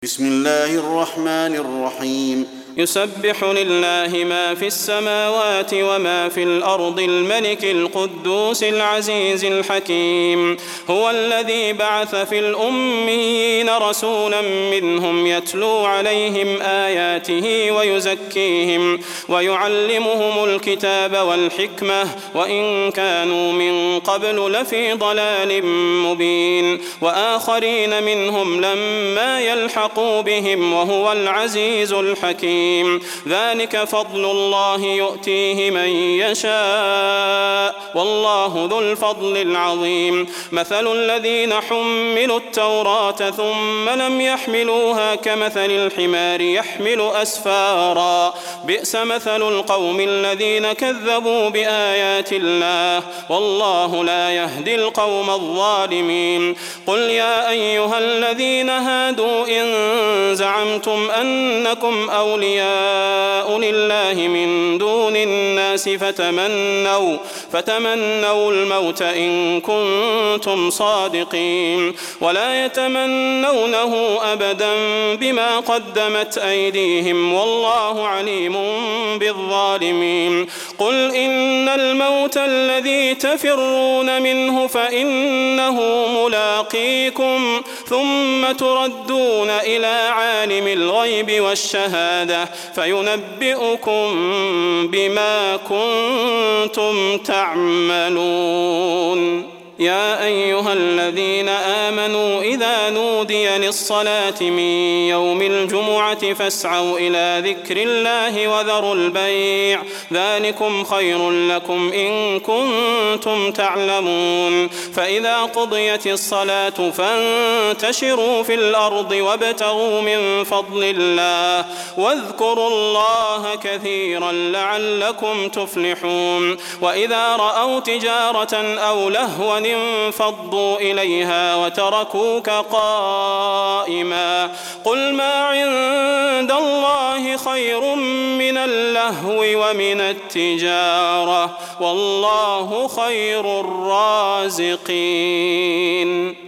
بسم الله الرحمن الرحيم يسبح لله ما في السماوات وما في الأرض الملك القدوس العزيز الحكيم هو الذي بعث في الأميين رسولا منهم يتلو عليهم آياته ويزكيهم ويعلمهم الكتاب والحكمة وإن كانوا من قبل لفي ضلال مبين وآخرين منهم لما يلحقوا بهم وهو العزيز الحكيم ذلك فضل الله يؤتيه من يشاء والله ذو الفضل العظيم مثل الذين حملوا التوراة ثم لم يحملوها كمثل الحمار يحمل أسفارا بئس مثل القوم الذين كذبوا بآيات الله والله لا يهدي القوم الظالمين قل يا أيها الذين هادوا إن زعمتم أنكم أولياء لله من دون الناس فتمنوا الموت إن كنتم صادقين ولا يتمنونه أبدا بما قدمت أيديهم والله عليم بالظالمين قل إن الموت الذي تفرون منه فإنه ملاقيكم ثم تردون إلى عالم الغيب والشهادة فينبئكم بما كنتم تعملون يا أيها الذين آمنوا إذا نودي للصلاة من يوم الجمعة فاسعوا إلى ذكر الله وذروا البيع ذلكم خير لكم إن كنتم تعلمون فإذا قضيت الصلاة فانتشروا في الأرض وابتغوا من فضل الله واذكروا الله كثيرا لعلكم تفلحون وإذا رأوا تجارة أو لهوا انفضوا إليها وتركوك قائما قل ما عند الله خير من اللهو ومن التجارة والله خير الرازقين